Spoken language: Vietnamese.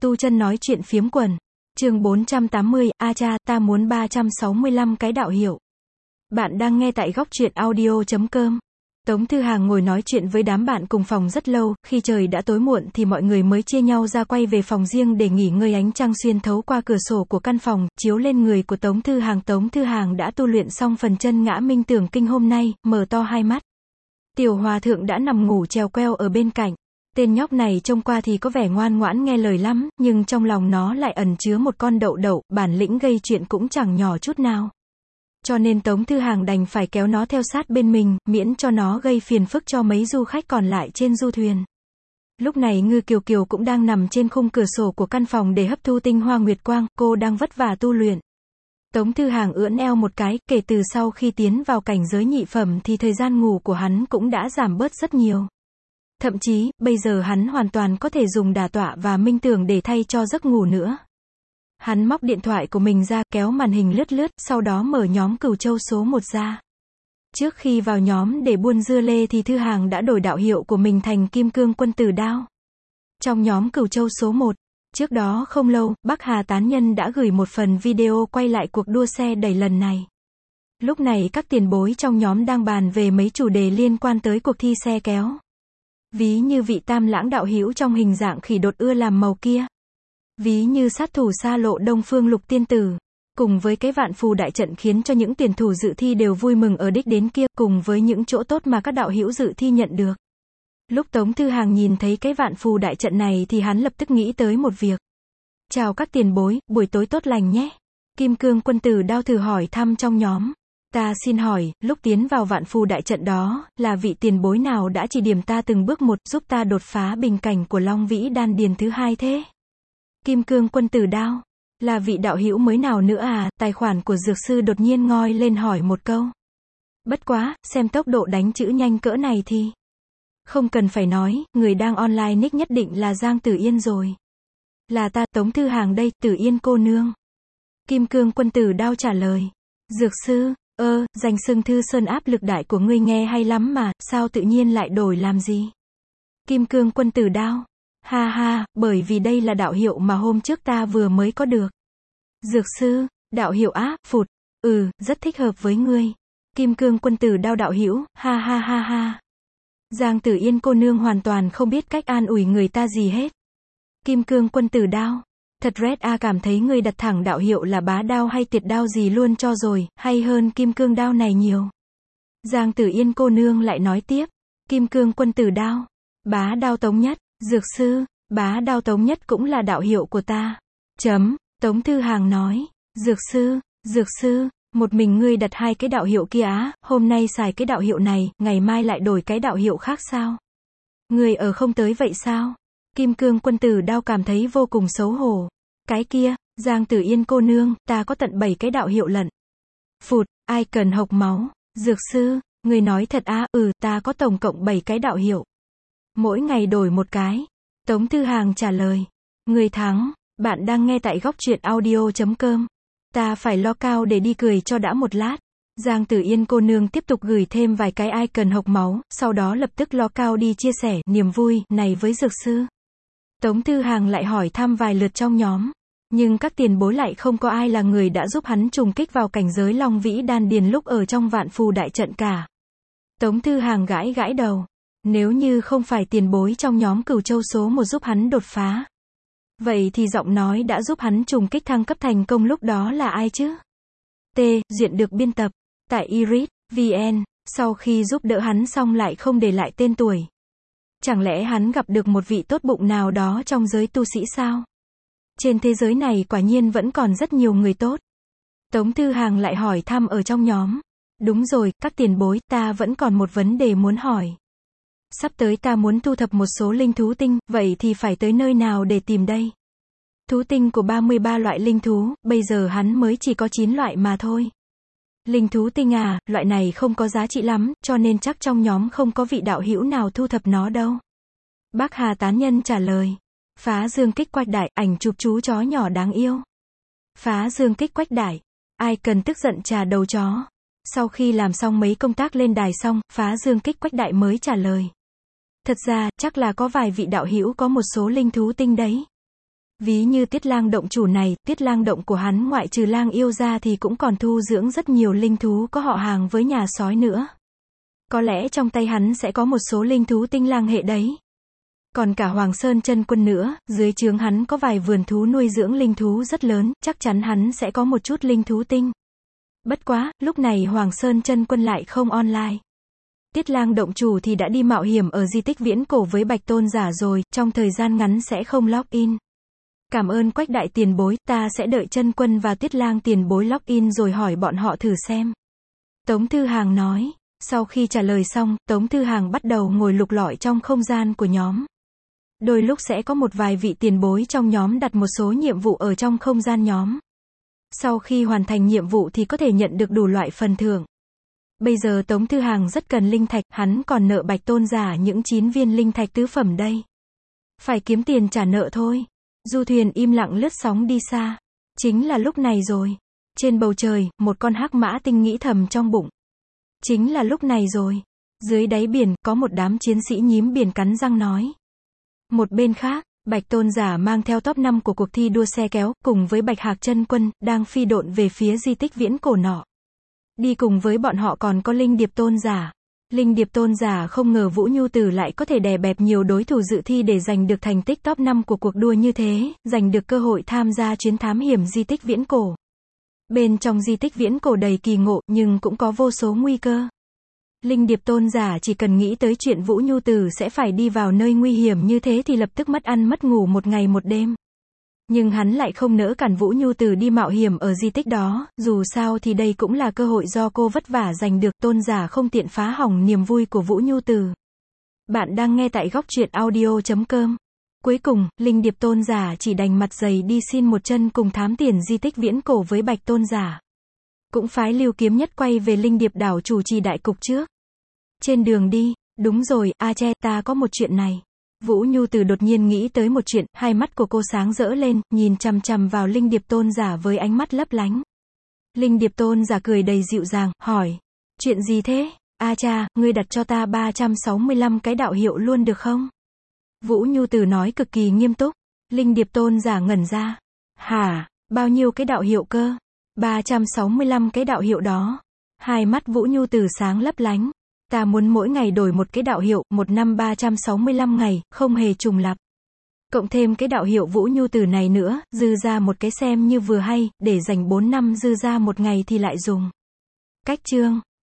Tu chân nói chuyện phiếm quần. Chương 480, a cha, ta muốn 365 cái đạo hiệu. Bạn đang nghe tại góc truyện audio.com. Tống Thư Hàng ngồi nói chuyện với đám bạn cùng phòng rất lâu, khi trời đã tối muộn thì mọi người mới chia nhau ra quay về phòng riêng để nghỉ ngơi. Ánh trăng xuyên thấu qua cửa sổ của căn phòng, chiếu lên người của Tống Thư Hàng. Tống Thư Hàng đã tu luyện xong phần chân ngã minh tưởng kinh hôm nay, mở to hai mắt. Tiểu Hòa Thượng đã nằm ngủ chèo queo ở bên cạnh. Tên nhóc này trông qua thì có vẻ ngoan ngoãn nghe lời lắm, nhưng trong lòng nó lại ẩn chứa một con đậu đậu, bản lĩnh gây chuyện cũng chẳng nhỏ chút nào. Cho nên Tống Thư Hàng đành phải kéo nó theo sát bên mình, miễn cho nó gây phiền phức cho mấy du khách còn lại trên du thuyền. Lúc này Ngư Kiều Kiều cũng đang nằm trên khung cửa sổ của căn phòng để hấp thu tinh hoa nguyệt quang, cô đang vất vả tu luyện. Tống Thư Hàng ưỡn eo một cái, kể từ sau khi tiến vào cảnh giới nhị phẩm thì thời gian ngủ của hắn cũng đã giảm bớt rất nhiều. Thậm chí, bây giờ hắn hoàn toàn có thể dùng đả tọa và minh tưởng để thay cho giấc ngủ nữa. Hắn móc điện thoại của mình ra, kéo màn hình lướt lướt, sau đó mở nhóm Cửu Châu số 1 ra. Trước khi vào nhóm để buôn dưa lê thì Thư Hàng đã đổi đạo hiệu của mình thành Kim Cương Quân Tử Đao. Trong nhóm Cửu Châu số 1, trước đó không lâu, Bắc Hà Tán Nhân đã gửi một phần video quay lại cuộc đua xe đẩy lần này. Lúc này các tiền bối trong nhóm đang bàn về mấy chủ đề liên quan tới cuộc thi xe kéo. Ví như vị Tam Lãng đạo hữu trong hình dạng khỉ đột ưa làm màu kia. Ví như sát thủ xa lộ Đông Phương Lục Tiên Tử. Cùng với cái vạn phù đại trận khiến cho những tuyển thủ dự thi đều vui mừng ở đích đến kia, cùng với những chỗ tốt mà các đạo hữu dự thi nhận được. Lúc Tống Thư Hàng nhìn thấy cái vạn phù đại trận này thì hắn lập tức nghĩ tới một việc. Chào các tiền bối, buổi tối tốt lành nhé. Kim Cương Quân Tử Đao thử hỏi thăm trong nhóm. Ta xin hỏi, lúc tiến vào vạn phù đại trận đó, là vị tiền bối nào đã chỉ điểm ta từng bước một, giúp ta đột phá bình cảnh của Long Vĩ Đan Điền thứ hai thế? Kim Cương Quân Tử Đao, là vị đạo hữu mới nào nữa à? Tài khoản của dược sư đột nhiên ngoi lên hỏi một câu. Bất quá, xem tốc độ đánh chữ nhanh cỡ này thì không cần phải nói, người đang online nick nhất định là Giang Tử Yên rồi. Là ta, Tống Thư Hàng đây, Tử Yên cô nương. Kim Cương Quân Tử Đao trả lời. Dược sư, danh xưng Thư Sơn áp lực đại của ngươi nghe hay lắm mà, sao tự nhiên lại đổi làm gì? Kim Cương Quân Tử Đao. Ha ha, bởi vì đây là đạo hiệu mà hôm trước ta vừa mới có được. Dược sư, đạo hiệu á, phụt. Rất thích hợp với ngươi. Kim Cương Quân Tử Đao đạo hữu, ha ha ha ha. Giang Tử Yên cô nương hoàn toàn không biết cách an ủi người ta gì hết. Kim Cương Quân Tử Đao. Thật Red A cảm thấy ngươi đặt thẳng đạo hiệu là bá đao hay tiệt đao gì luôn cho rồi, hay hơn Kim Cương Đao này nhiều. Giang Tử Yên cô nương lại nói tiếp. Kim Cương Quân Tử Đao. Bá đao Tống Nhất. Dược sư, bá đao Tống Nhất cũng là đạo hiệu của ta. Tống Thư Hàng nói. Dược sư, một mình ngươi đặt hai cái đạo hiệu kia á, hôm nay xài cái đạo hiệu này, ngày mai lại đổi cái đạo hiệu khác sao? Ngươi ở không tới vậy sao? Kim Cương Quân Tử Đao cảm thấy vô cùng xấu hổ. Cái kia, Giang Tử Yên cô nương, ta có tận 7 cái đạo hiệu lận. Phụt, ai cần hộc máu. Dược sư, người nói thật á? Ta có tổng cộng 7 cái đạo hiệu. Mỗi ngày đổi một cái. Tống Thư Hàng trả lời. Người thắng. Bạn đang nghe tại góc truyện audio.com. Ta phải lo cao để đi cười cho đã một lát. Giang Tử Yên cô nương tiếp tục gửi thêm vài cái ai cần hộc máu, sau đó lập tức lo cao đi chia sẻ niềm vui này với dược sư. Tống Thư Hàng lại hỏi thăm vài lượt trong nhóm, nhưng các tiền bối lại không có ai là người đã giúp hắn trùng kích vào cảnh giới Long Vĩ Đan Điền lúc ở trong vạn phù đại trận cả. Tống Thư Hàng gãi gãi đầu. Nếu như không phải tiền bối trong nhóm Cửu Châu số 1 giúp hắn đột phá, vậy thì giọng nói đã giúp hắn trùng kích thăng cấp thành công lúc đó là ai chứ? Duyện được biên tập tại Iris VN, sau khi giúp đỡ hắn xong lại không để lại tên tuổi. Chẳng lẽ hắn gặp được một vị tốt bụng nào đó trong giới tu sĩ sao? Trên thế giới này quả nhiên vẫn còn rất nhiều người tốt. Tống Thư Hàng lại hỏi thăm ở trong nhóm. Đúng rồi, các tiền bối, ta vẫn còn một vấn đề muốn hỏi. Sắp tới ta muốn thu thập một số linh thú tinh, vậy thì phải tới nơi nào để tìm đây? Thú tinh của 33 loại linh thú, bây giờ hắn mới chỉ có 9 loại mà thôi. Linh thú tinh à, loại này không có giá trị lắm, cho nên chắc trong nhóm không có vị đạo hữu nào thu thập nó đâu. Bắc Hà Tán Nhân trả lời. Phá dương kích quách đại, ảnh chụp chú chó nhỏ đáng yêu. Phá dương kích quách đại. Ai cần tức giận trà đầu chó. Sau khi làm xong mấy công tác lên đài xong, phá dương kích quách đại mới trả lời. Thật ra, chắc là có vài vị đạo hữu có một số linh thú tinh đấy. Ví như Tiết Lang động chủ này, Tiết Lang động của hắn ngoại trừ lang yêu ra thì cũng còn thu dưỡng rất nhiều linh thú có họ hàng với nhà sói nữa. Có lẽ trong tay hắn sẽ có một số linh thú tinh lang hệ đấy. Còn cả Hoàng Sơn Chân Quân nữa, dưới trướng hắn có vài vườn thú nuôi dưỡng linh thú rất lớn, chắc chắn hắn sẽ có một chút linh thú tinh. Bất quá, lúc này Hoàng Sơn Chân Quân lại không online. Tiết Lang động chủ thì đã đi mạo hiểm ở di tích viễn cổ với Bạch Tôn giả rồi, trong thời gian ngắn sẽ không login. Cảm ơn Quách đại tiền bối, ta sẽ đợi Chân Quân và Tiết Lang tiền bối login rồi hỏi bọn họ thử xem. Tống Thư Hàng nói. Sau khi trả lời xong, Tống Thư Hàng bắt đầu ngồi lục lọi trong không gian của nhóm. Đôi lúc sẽ có một vài vị tiền bối trong nhóm đặt một số nhiệm vụ ở trong không gian nhóm. Sau khi hoàn thành nhiệm vụ thì có thể nhận được đủ loại phần thưởng. Bây giờ Tống Thư Hàng rất cần linh thạch, hắn còn nợ Bạch Tôn giả những 9 viên linh thạch tứ phẩm đây. Phải kiếm tiền trả nợ thôi. Du thuyền im lặng lướt sóng đi xa. Chính là lúc này rồi. Trên bầu trời, một con hắc mã tinh nghĩ thầm trong bụng. Chính là lúc này rồi. Dưới đáy biển, có một đám chiến sĩ nhím biển cắn răng nói. Một bên khác, Bạch Tôn giả mang theo top 5 của cuộc thi đua xe kéo, cùng với Bạch Hạc Chân Quân, đang phi độn về phía di tích viễn cổ nọ. Đi cùng với bọn họ còn có Linh Điệp Tôn giả. Linh Điệp Tôn giả không ngờ Vũ Nhu Tử lại có thể đè bẹp nhiều đối thủ dự thi để giành được thành tích top 5 của cuộc đua như thế, giành được cơ hội tham gia chuyến thám hiểm di tích viễn cổ. Bên trong di tích viễn cổ đầy kỳ ngộ, nhưng cũng có vô số nguy cơ. Linh Điệp Tôn giả chỉ cần nghĩ tới chuyện Vũ Nhu Tử sẽ phải đi vào nơi nguy hiểm như thế thì lập tức mất ăn mất ngủ một ngày một đêm. Nhưng hắn lại không nỡ cản Vũ Nhu Tử đi mạo hiểm ở di tích đó, dù sao thì đây cũng là cơ hội do cô vất vả giành được, Tôn giả không tiện phá hỏng niềm vui của Vũ Nhu Tử. Bạn đang nghe tại góc truyện audio.com. Cuối cùng, Linh Điệp Tôn giả chỉ đành mặt dày đi xin một chân cùng thám tiền di tích viễn cổ với Bạch Tôn giả. Cũng phái Lưu Kiếm Nhất quay về Linh Điệp đảo chủ trì đại cục trước. Trên đường đi, đúng rồi, ta có một chuyện này. Vũ Nhu Tử đột nhiên nghĩ tới một chuyện, hai mắt của cô sáng rỡ lên, nhìn chằm chằm vào Linh Điệp Tôn giả với ánh mắt lấp lánh. Linh Điệp Tôn giả cười đầy dịu dàng, hỏi. Chuyện gì thế? Ngươi đặt cho ta 365 cái đạo hiệu luôn được không? Vũ Nhu Tử nói cực kỳ nghiêm túc. Linh Điệp Tôn giả ngẩn ra. Hả? Bao nhiêu cái đạo hiệu cơ? 365 cái đạo hiệu đó. Hai mắt Vũ Nhu Tử sáng lấp lánh. Ta muốn mỗi ngày đổi một cái đạo hiệu, một năm 365 ngày, không hề trùng lặp. Cộng thêm cái đạo hiệu Vũ Nhu Tử này nữa, dư ra một cái xem như vừa hay, để dành 4 năm dư ra một ngày thì lại dùng. Cách chương.